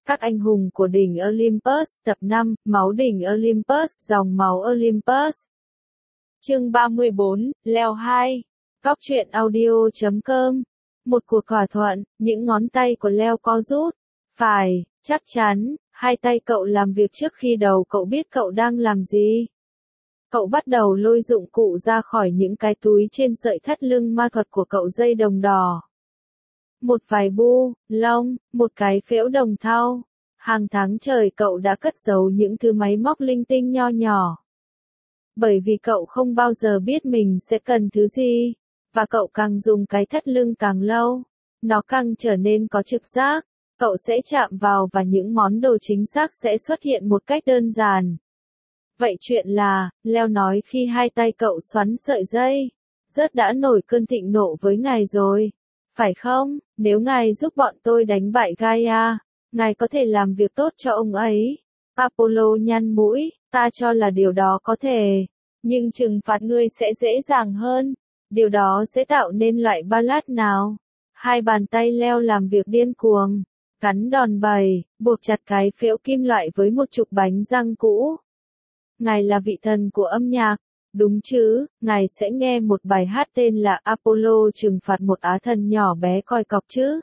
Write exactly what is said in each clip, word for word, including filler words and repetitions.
Các anh hùng của đỉnh Olympus tập năm, máu đỉnh Olympus, dòng máu Olympus. Chương ba mươi bốn, leo hai. Góc truyện audio chấm com. Một cuộc thỏa thuận, những ngón tay của Leo co rút. Phải, chắc chắn, hai tay cậu làm việc trước khi đầu cậu biết cậu đang làm gì. Cậu bắt đầu lôi dụng cụ ra khỏi những cái túi trên sợi thắt lưng ma thuật của cậu, dây đồng đỏ. Một vài bu, lông, một cái phễu đồng thau. Hàng tháng trời cậu đã cất giấu những thứ máy móc linh tinh nho nhỏ. Bởi vì cậu không bao giờ biết mình sẽ cần thứ gì. Và cậu càng dùng cái thắt lưng càng lâu, nó càng trở nên có trực giác. Cậu sẽ chạm vào và những món đồ chính xác sẽ xuất hiện một cách đơn giản. Vậy chuyện là, Leo nói khi hai tay cậu xoắn sợi dây. Rớt đã nổi cơn thịnh nộ với ngài rồi. Phải không, nếu ngài giúp bọn tôi đánh bại Gaia, ngài có thể làm việc tốt cho ông ấy. Apollo nhăn mũi, ta cho là điều đó có thể. Nhưng trừng phạt ngươi sẽ dễ dàng hơn. Điều đó sẽ tạo nên loại ballad nào? Hai bàn tay Leo làm việc điên cuồng. Cắn đòn bẩy, buộc chặt cái phễu kim loại với một trục bánh răng cũ. Ngài là vị thần của âm nhạc, đúng chứ, ngài sẽ nghe một bài hát tên là Apollo trừng phạt một á thần nhỏ bé coi cọc chứ.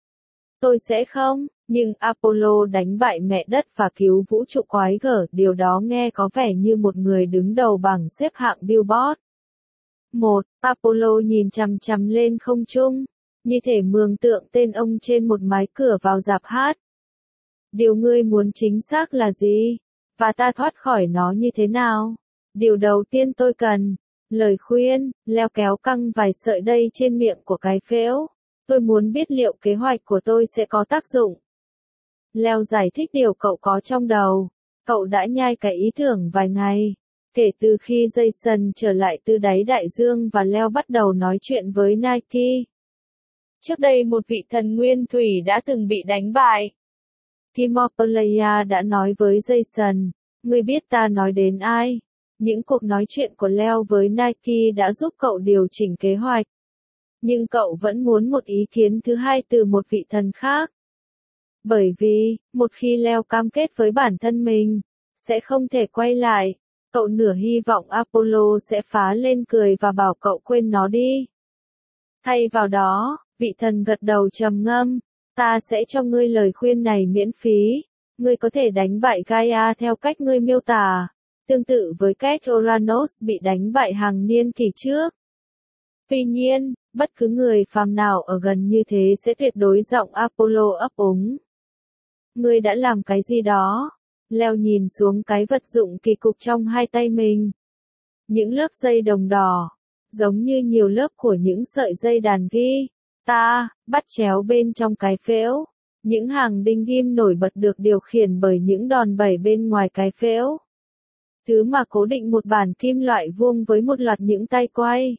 Tôi sẽ không, nhưng Apollo đánh bại mẹ đất và cứu vũ trụ quái gở, điều đó nghe có vẻ như một người đứng đầu bảng xếp hạng Billboard. Một, Apollo nhìn chằm chằm lên không trung, như thể mường tượng tên ông trên một mái cửa vào rạp hát. Điều ngươi muốn chính xác là gì? Và ta thoát khỏi nó như thế nào? Điều đầu tiên tôi cần. Lời khuyên, Leo kéo căng vài sợi dây trên miệng của cái phễu. Tôi muốn biết liệu kế hoạch của tôi sẽ có tác dụng. Leo giải thích điều cậu có trong đầu. Cậu đã nhai cái ý tưởng vài ngày. Kể từ khi Jason trở lại từ đáy đại dương và Leo bắt đầu nói chuyện với Nike. Trước đây một vị thần nguyên thủy đã từng bị đánh bại. Timopolaya đã nói với Jason, ngươi biết ta nói đến ai? Những cuộc nói chuyện của Leo với Nike đã giúp cậu điều chỉnh kế hoạch. Nhưng cậu vẫn muốn một ý kiến thứ hai từ một vị thần khác. Bởi vì, một khi Leo cam kết với bản thân mình, sẽ không thể quay lại, cậu nửa hy vọng Apollo sẽ phá lên cười và bảo cậu quên nó đi. Thay vào đó, vị thần gật đầu trầm ngâm, ta sẽ cho ngươi lời khuyên này miễn phí. Ngươi có thể đánh bại Gaia theo cách ngươi miêu tả, tương tự với cách Uranus bị đánh bại hàng niên kỷ trước. Tuy nhiên, bất cứ người phàm nào ở gần như thế sẽ tuyệt đối giọng Apollo ấp úng. Ngươi đã làm cái gì đó? Leo nhìn xuống cái vật dụng kỳ cục trong hai tay mình. Những lớp dây đồng đỏ, giống như nhiều lớp của những sợi dây đàn ghi. Ta, bắt chéo bên trong cái phễu. Những hàng đinh ghim nổi bật được điều khiển bởi những đòn bẩy bên ngoài cái phễu. Thứ mà cố định một bản kim loại vuông với một loạt những tay quay.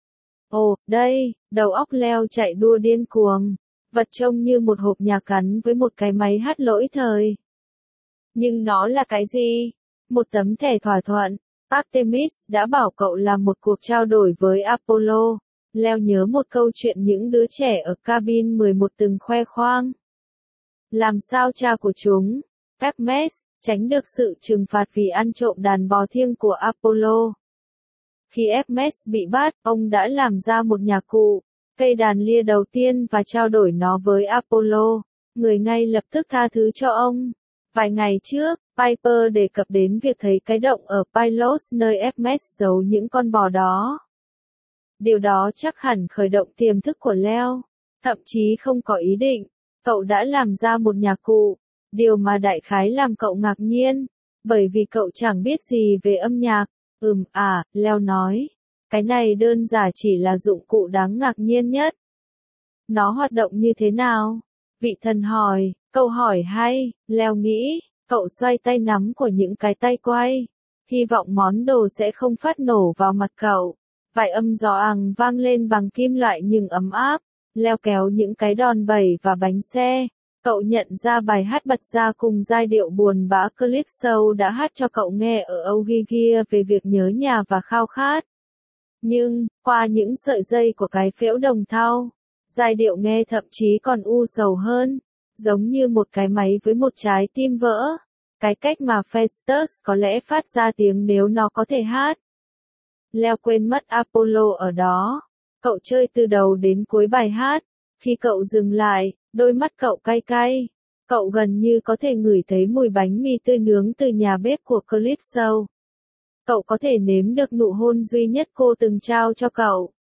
Ồ, đây, đầu óc Leo chạy đua điên cuồng. Vật trông như một hộp nhạc gắn với một cái máy hát lỗi thời. Nhưng nó là cái gì? Một tấm thẻ thỏa thuận. Artemis đã bảo cậu làm một cuộc trao đổi với Apollo. Leo nhớ một câu chuyện những đứa trẻ ở cabin mười một từng khoe khoang. Làm sao cha của chúng, Hermes, tránh được sự trừng phạt vì ăn trộm đàn bò thiêng của Apollo. Khi Hermes bị bắt, ông đã làm ra một nhạc cụ, cây đàn lia đầu tiên và trao đổi nó với Apollo. Người ngay lập tức tha thứ cho ông. Vài ngày trước, Piper đề cập đến việc thấy cái động ở Pylos nơi Hermes giấu những con bò đó. Điều đó chắc hẳn khởi động tiềm thức của Leo. Thậm chí không có ý định, cậu đã làm ra một nhạc cụ. Điều mà đại khái làm cậu ngạc nhiên, bởi vì cậu chẳng biết gì về âm nhạc. Ừm à, Leo nói. Cái này đơn giản chỉ là dụng cụ đáng ngạc nhiên nhất. Nó hoạt động như thế nào? Vị thần hỏi, câu hỏi hay, Leo nghĩ, cậu xoay tay nắm của những cái tay quay. Hy vọng món đồ sẽ không phát nổ vào mặt cậu. Vài âm gió ằng vang lên bằng kim loại nhưng ấm áp. Leo kéo những cái đòn bẩy và bánh xe. Cậu nhận ra bài hát bật ra cùng giai điệu buồn bã Calypso đã hát cho cậu nghe ở Ogygia về việc nhớ nhà và khao khát. Nhưng, qua những sợi dây của cái phễu đồng thau, giai điệu nghe thậm chí còn u sầu hơn. giống như một cái máy với một trái tim vỡ. Cái cách mà Festus có lẽ phát ra tiếng nếu nó có thể hát. Leo quên mất Apollo ở đó. Cậu chơi từ đầu đến cuối bài hát. Khi cậu dừng lại, đôi mắt cậu cay cay. Cậu gần như có thể ngửi thấy mùi bánh mì tươi nướng từ nhà bếp của Calypso. Cậu có thể nếm được nụ hôn duy nhất cô từng trao cho cậu.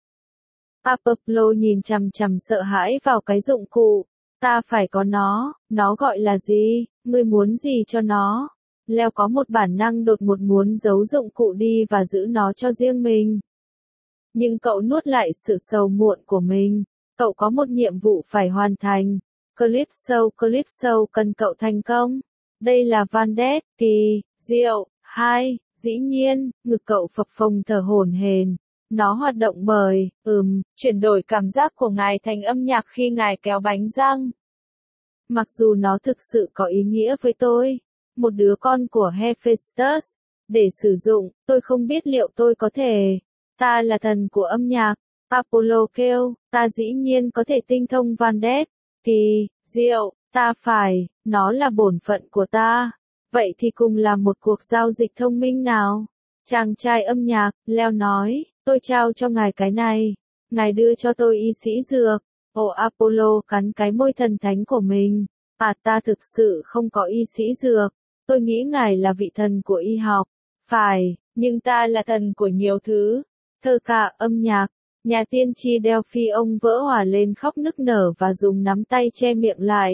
Apollo nhìn chằm chằm sợ hãi vào cái dụng cụ. Ta phải có nó, nó gọi là gì, ngươi muốn gì cho nó? Leo có một bản năng đột ngột muốn giấu dụng cụ đi và giữ nó cho riêng mình. Nhưng cậu nuốt lại sự sầu muộn của mình. Cậu có một nhiệm vụ phải hoàn thành. Calypso, Calypso cần cậu thành công. Đây là Vandette, kỳ, diệu, hai, dĩ nhiên, ngực cậu phập phồng thở hổn hển. Nó hoạt động bởi, ừm, chuyển đổi cảm giác của ngài thành âm nhạc khi ngài kéo bánh răng. Mặc dù nó thực sự có ý nghĩa với tôi, một đứa con của Hephaestus, để sử dụng, tôi không biết liệu tôi có thể. Ta là thần của âm nhạc, Apollo kêu, ta dĩ nhiên có thể tinh thông Vandette, kỳ, diệu, ta phải, nó là bổn phận của ta. Vậy thì cùng làm một cuộc giao dịch thông minh nào? Chàng trai âm nhạc, Leo nói, tôi trao cho ngài cái này. Ngài đưa cho tôi y sĩ dược. Ồ Apollo cắn cái môi thần thánh của mình. À ta thực sự không có y sĩ dược. Tôi nghĩ ngài là vị thần của y học. Phải, nhưng ta là thần của nhiều thứ. Thơ ca, âm nhạc. Nhà tiên tri Delphi ông vỡ hòa lên khóc nức nở và dùng nắm tay che miệng lại.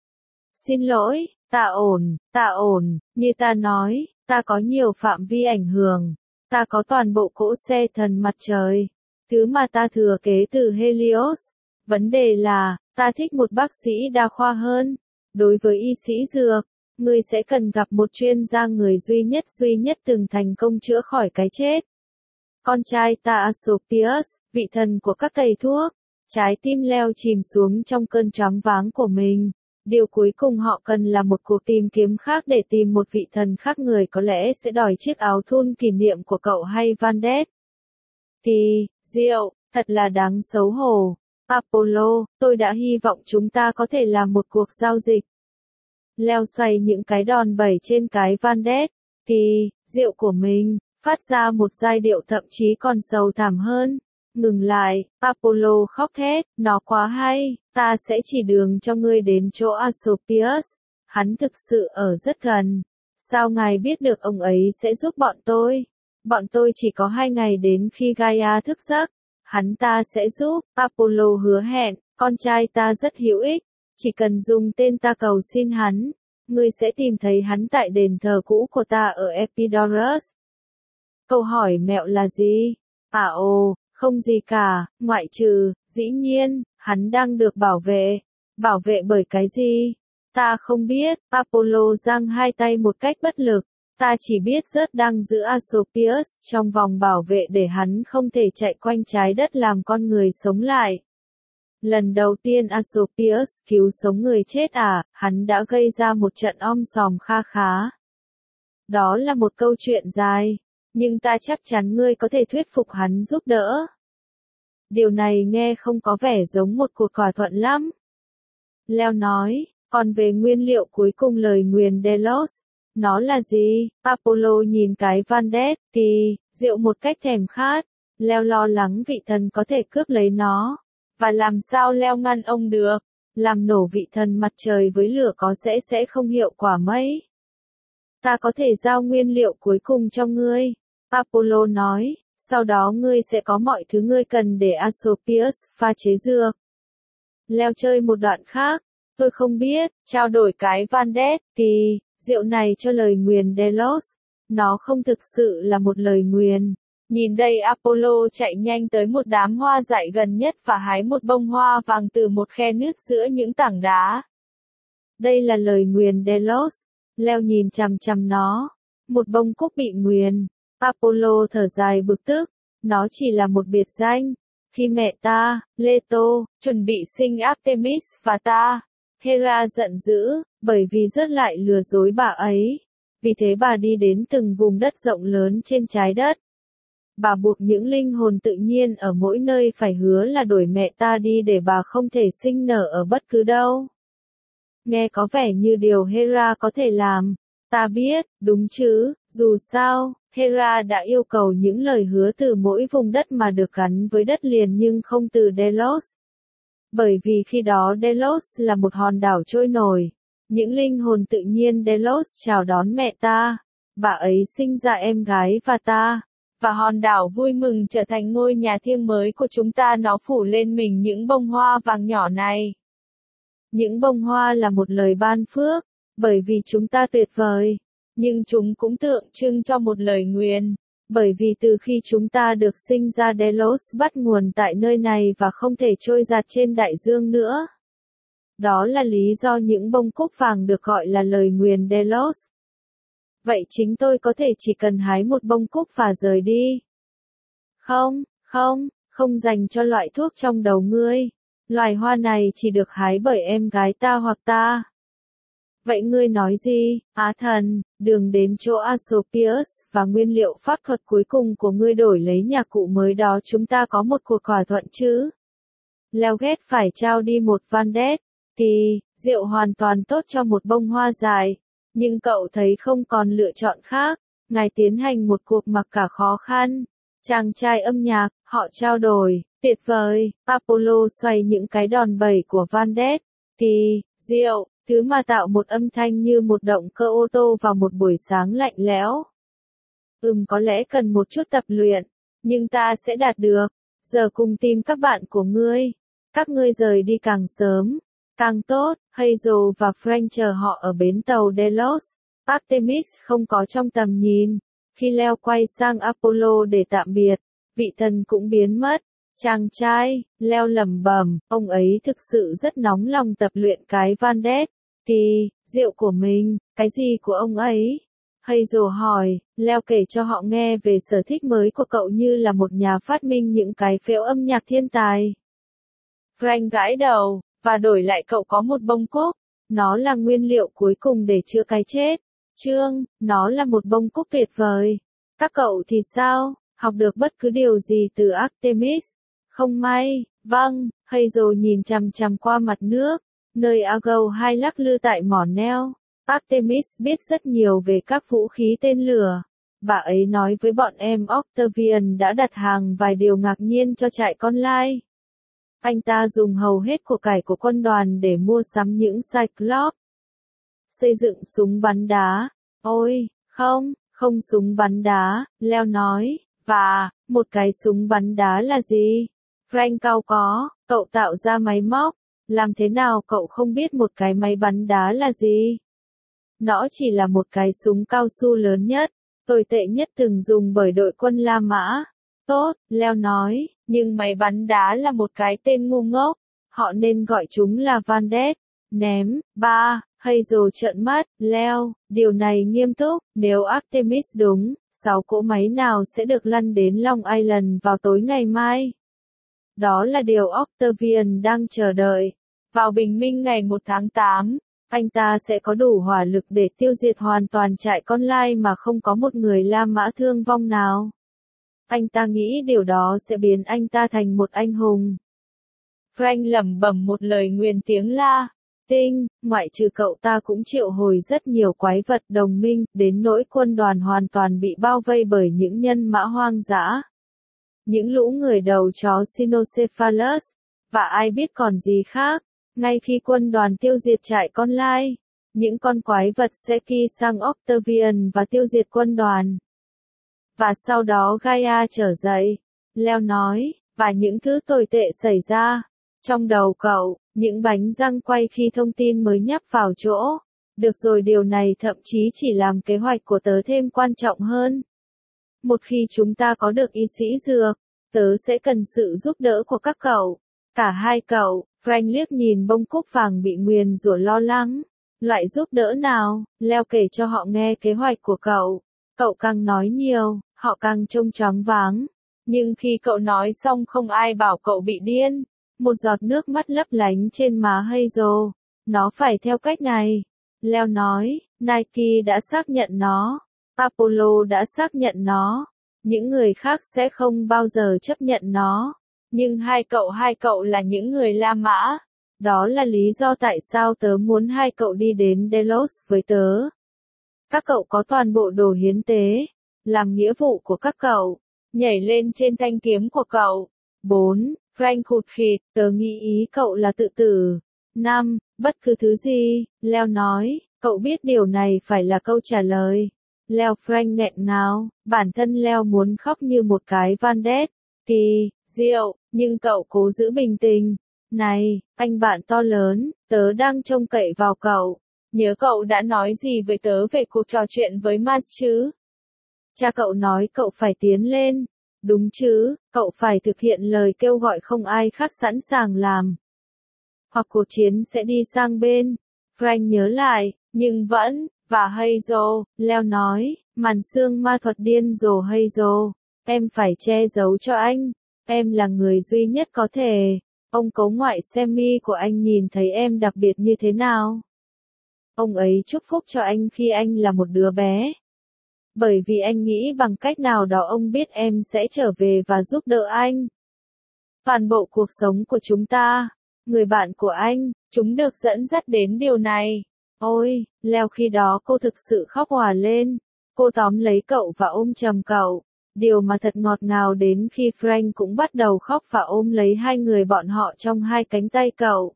Xin lỗi, ta ổn, ta ổn, như ta nói, ta có nhiều phạm vi ảnh hưởng. Ta có toàn bộ cỗ xe thần mặt trời. Thứ mà ta thừa kế từ Helios. Vấn đề là, ta thích một bác sĩ đa khoa hơn. Đối với y sĩ dược, ngươi sẽ cần gặp một chuyên gia người duy nhất duy nhất từng thành công chữa khỏi cái chết. Con trai ta Asclepius, vị thần của các thầy thuốc. Trái tim Leo chìm xuống trong cơn choáng váng của mình. Điều cuối cùng họ cần là một cuộc tìm kiếm khác để tìm một vị thần khác người có lẽ sẽ đòi chiếc áo thun kỷ niệm của cậu hay Vandette. Kỳ, diệu, thật là đáng xấu hổ. Apollo, tôi đã hy vọng chúng ta có thể làm một cuộc giao dịch. Leo xoay những cái đòn bẩy trên cái Vandette, kỳ, diệu của mình, phát ra một giai điệu thậm chí còn sầu thảm hơn. Ngừng lại, Apollo khóc thét, nó quá hay, ta sẽ chỉ đường cho ngươi đến chỗ Asclepius. Hắn thực sự ở rất gần. Sao ngài biết được ông ấy sẽ giúp bọn tôi? Bọn tôi chỉ có hai ngày đến khi Gaia thức giấc. Hắn ta sẽ giúp, Apollo hứa hẹn, con trai ta rất hữu ích. Chỉ cần dùng tên ta cầu xin hắn, ngươi sẽ tìm thấy hắn tại đền thờ cũ của ta ở Epidaurus. Câu hỏi mẹo là gì? À ồ, không gì cả, ngoại trừ, dĩ nhiên, hắn đang được bảo vệ. Bảo vệ bởi cái gì? Ta không biết, Apollo giang hai tay một cách bất lực. Ta chỉ biết rớt đang giữ Asclepius trong vòng bảo vệ để hắn không thể chạy quanh trái đất làm con người sống lại. Lần đầu tiên Asclepius cứu sống người chết à, hắn đã gây ra một trận om sòm kha khá. Đó là một câu chuyện dài, nhưng ta chắc chắn ngươi có thể thuyết phục hắn giúp đỡ. Điều này nghe không có vẻ giống một cuộc thỏa thuận lắm. Leo nói, còn về nguyên liệu cuối cùng lời nguyền Delos, nó là gì? Apollo nhìn cái Vandette, kỳ, diệu một cách thèm khát. Leo lo lắng vị thần có thể cướp lấy nó. Và làm sao Leo ngăn ông được? Làm nổ vị thần mặt trời với lửa có sẽ sẽ không hiệu quả mấy. Ta có thể giao nguyên liệu cuối cùng cho ngươi. Apollo nói, sau đó ngươi sẽ có mọi thứ ngươi cần để Asclepius pha chế dược. Leo chơi một đoạn khác. Tôi không biết, trao đổi cái Vandette, kỳ, diệu này cho lời nguyền Delos. Nó không thực sự là một lời nguyền. Nhìn đây Apollo chạy nhanh tới một đám hoa dại gần nhất và hái một bông hoa vàng từ một khe nước giữa những tảng đá. Đây là lời nguyền Delos. Leo nhìn chằm chằm nó. Một bông cúc bị nguyền. Apollo thở dài bực tức. Nó chỉ là một biệt danh. Khi mẹ ta, Leto, chuẩn bị sinh Artemis và ta, Hera giận dữ, bởi vì rớt lại lừa dối bà ấy. Vì thế bà đi đến từng vùng đất rộng lớn trên trái đất. Bà buộc những linh hồn tự nhiên ở mỗi nơi phải hứa là đuổi mẹ ta đi để bà không thể sinh nở ở bất cứ đâu. Nghe có vẻ như điều Hera có thể làm. Ta biết, đúng chứ, dù sao, Hera đã yêu cầu những lời hứa từ mỗi vùng đất mà được gắn với đất liền nhưng không từ Delos. Bởi vì khi đó Delos là một hòn đảo trôi nổi. Những linh hồn tự nhiên Delos chào đón mẹ ta. Bà ấy sinh ra em gái và ta. Và hòn đảo vui mừng trở thành ngôi nhà thiêng mới của chúng ta, nó phủ lên mình những bông hoa vàng nhỏ này. Những bông hoa là một lời ban phước, bởi vì chúng ta tuyệt vời. Nhưng chúng cũng tượng trưng cho một lời nguyền. Bởi vì từ khi chúng ta được sinh ra Delos bắt nguồn tại nơi này và không thể trôi giạt trên đại dương nữa. Đó là lý do những bông cúc vàng được gọi là lời nguyền Delos. Vậy chính tôi có thể chỉ cần hái một bông cúc và rời đi. Không, không, không dành cho loại thuốc trong đầu ngươi. Loài hoa này chỉ được hái bởi em gái ta hoặc ta. Vậy ngươi nói gì, Á thần, đường đến chỗ Asclepius và nguyên liệu pháp thuật cuối cùng của ngươi đổi lấy nhà cụ mới đó, chúng ta có một cuộc thỏa thuận chứ? Leo ghét phải trao đi một Vandet, thì, rượu hoàn toàn tốt cho một bông hoa dài. Nhưng cậu thấy không còn lựa chọn khác, ngài tiến hành một cuộc mặc cả khó khăn. Chàng trai âm nhạc, họ trao đổi, tuyệt vời, Apollo xoay những cái đòn bẩy của Vandet, thì, rượu, thứ mà tạo một âm thanh như một động cơ ô tô vào một buổi sáng lạnh lẽo. Ừm có lẽ cần một chút tập luyện, nhưng ta sẽ đạt được. Giờ cùng tìm các bạn của ngươi. Các ngươi rời đi càng sớm, càng tốt. Hazel và Frank chờ họ ở bến tàu Delos. Artemis không có trong tầm nhìn. Khi Leo quay sang Apollo để tạm biệt, vị thần cũng biến mất. Chàng trai, Leo lẩm bẩm, ông ấy thực sự rất nóng lòng tập luyện cái Vandet. Thì, rượu của mình, cái gì của ông ấy? Hazel hỏi, Leo kể cho họ nghe về sở thích mới của cậu như là một nhà phát minh những cái phễu âm nhạc thiên tài. Frank gãi đầu, và đổi lại cậu có một bông cúc. Nó là nguyên liệu cuối cùng để chữa cái chết. Trương, nó là một bông cúc tuyệt vời. Các cậu thì sao? Học được bất cứ điều gì từ Artemis? Không may, vâng, Hazel nhìn chằm chằm qua mặt nước. Nơi Argo hai lắc lư tại mỏ neo. Artemis biết rất nhiều về các vũ khí tên lửa. Bà ấy nói với bọn em Octavian đã đặt hàng vài điều ngạc nhiên cho trại con lai. Anh ta dùng hầu hết của cải của quân đoàn để mua sắm những Cyclops. Xây dựng súng bắn đá. Ôi, không, không súng bắn đá, Leo nói. Và, một cái súng bắn đá là gì? Frank cau có, cậu tạo ra máy móc. Làm thế nào cậu không biết một cái máy bắn đá là gì? Nó chỉ là một cái súng cao su lớn nhất, tồi tệ nhất từng dùng bởi đội quân La Mã. Tốt, Leo nói, nhưng máy bắn đá là một cái tên ngu ngốc. Họ nên gọi chúng là Vandet. Ném, ba, Hazel trợn mắt, Leo, điều này nghiêm túc, nếu Artemis đúng, sáu cỗ máy nào sẽ được lăn đến Long Island vào tối ngày mai? Đó là điều Octavian đang chờ đợi. Vào bình minh ngày một tháng tám, anh ta sẽ có đủ hỏa lực để tiêu diệt hoàn toàn trại con lai mà không có một người La Mã thương vong nào. Anh ta nghĩ điều đó sẽ biến anh ta thành một anh hùng. Frank lẩm bẩm một lời nguyền tiếng La Tinh, ngoại trừ cậu ta cũng triệu hồi rất nhiều quái vật đồng minh, đến nỗi quân đoàn hoàn toàn bị bao vây bởi những nhân mã hoang dã. Những lũ người đầu chó Cynocephalus, và ai biết còn gì khác. Ngay khi quân đoàn tiêu diệt trại con lai, những con quái vật sẽ kỳ sang Octavian và tiêu diệt quân đoàn. Và sau đó Gaia trở dậy, Leo nói, và những thứ tồi tệ xảy ra. Trong đầu cậu, những bánh răng quay khi thông tin mới nhấp vào chỗ. Được rồi, điều này thậm chí chỉ làm kế hoạch của tớ thêm quan trọng hơn. Một khi chúng ta có được y sĩ dược, tớ sẽ cần sự giúp đỡ của các cậu. Cả hai cậu. Frank liếc nhìn bông cúc vàng bị nguyền rủa lo lắng. Loại giúp đỡ nào? Leo kể cho họ nghe kế hoạch của cậu. Cậu càng nói nhiều, họ càng trông choáng váng. Nhưng khi cậu nói xong không ai bảo cậu bị điên. Một giọt nước mắt lấp lánh trên má Hazel. Nó phải theo cách này. Leo nói, Nike đã xác nhận nó. Apollo đã xác nhận nó. Những người khác sẽ không bao giờ chấp nhận nó. Nhưng hai cậu hai cậu là những người La Mã. Đó là lý do tại sao tớ muốn hai cậu đi đến Delos với tớ. Các cậu có toàn bộ đồ hiến tế, làm nghĩa vụ của các cậu, nhảy lên trên thanh kiếm của cậu. bốn. Frank khụt khịt, tớ nghĩ ý cậu là tự tử. năm. Bất cứ thứ gì, Leo nói, cậu biết điều này phải là câu trả lời. Leo Frank nghẹn ngào, bản thân Leo muốn khóc như một cái van đét. Kỳ, diệu, nhưng cậu cố giữ bình tĩnh. Này, anh bạn to lớn, tớ đang trông cậy vào cậu. Nhớ cậu đã nói gì với tớ về cuộc trò chuyện với Mars chứ? Cha cậu nói cậu phải tiến lên. Đúng chứ, cậu phải thực hiện lời kêu gọi không ai khác sẵn sàng làm. Hoặc cuộc chiến sẽ đi sang bên. Frank nhớ lại, nhưng vẫn, và Hazel, Leo nói, màn xương ma thuật điên rồ Hazel, em phải che giấu cho anh, em là người duy nhất có thể. Ông cố ngoại Sammy của anh nhìn thấy em đặc biệt như thế nào? Ông ấy chúc phúc cho anh khi anh là một đứa bé. Bởi vì anh nghĩ bằng cách nào đó ông biết em sẽ trở về và giúp đỡ anh. Toàn bộ cuộc sống của chúng ta, người bạn của anh, chúng được dẫn dắt đến điều này. Ôi, Leo khi đó cô thực sự khóc òa lên. Cô tóm lấy cậu và ôm chầm cậu. Điều mà thật ngọt ngào đến khi Frank cũng bắt đầu khóc và ôm lấy hai người bọn họ trong hai cánh tay cậu.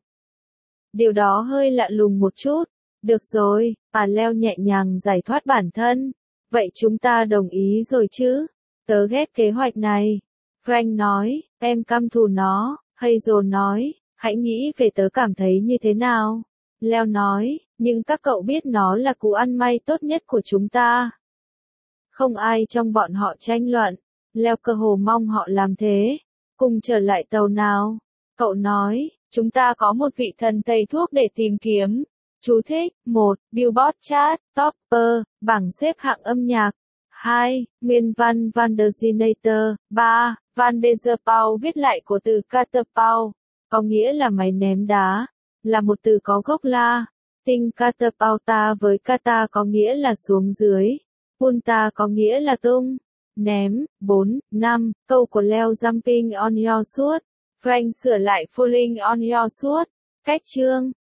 Điều đó hơi lạ lùng một chút. Được rồi, bà Leo nhẹ nhàng giải thoát bản thân. Vậy chúng ta đồng ý rồi chứ? Tớ ghét kế hoạch này. Frank nói, em căm thù nó. Hazel nói, hãy nghĩ về tớ cảm thấy như thế nào. Leo nói, nhưng các cậu biết nó là cú ăn may tốt nhất của chúng ta. Không ai trong bọn họ tranh luận. Leo cơ hồ mong họ làm thế. Cùng trở lại tàu nào. Cậu nói, chúng ta có một vị thần thầy thuốc để tìm kiếm. Chú thích, một. Billboard Chart, Topper, bảng xếp hạng âm nhạc. hai. Nguyên văn Van der Zinator. ba. Van der Pau viết lại của từ catapult, có nghĩa là máy ném đá, là một từ có gốc La. Tinh catapulta với kata có nghĩa là xuống dưới. Punta có nghĩa là tung. Ném. bốn. năm. Câu của Leo Jumping on your sword. Frank sửa lại Falling on your sword. Cách chương.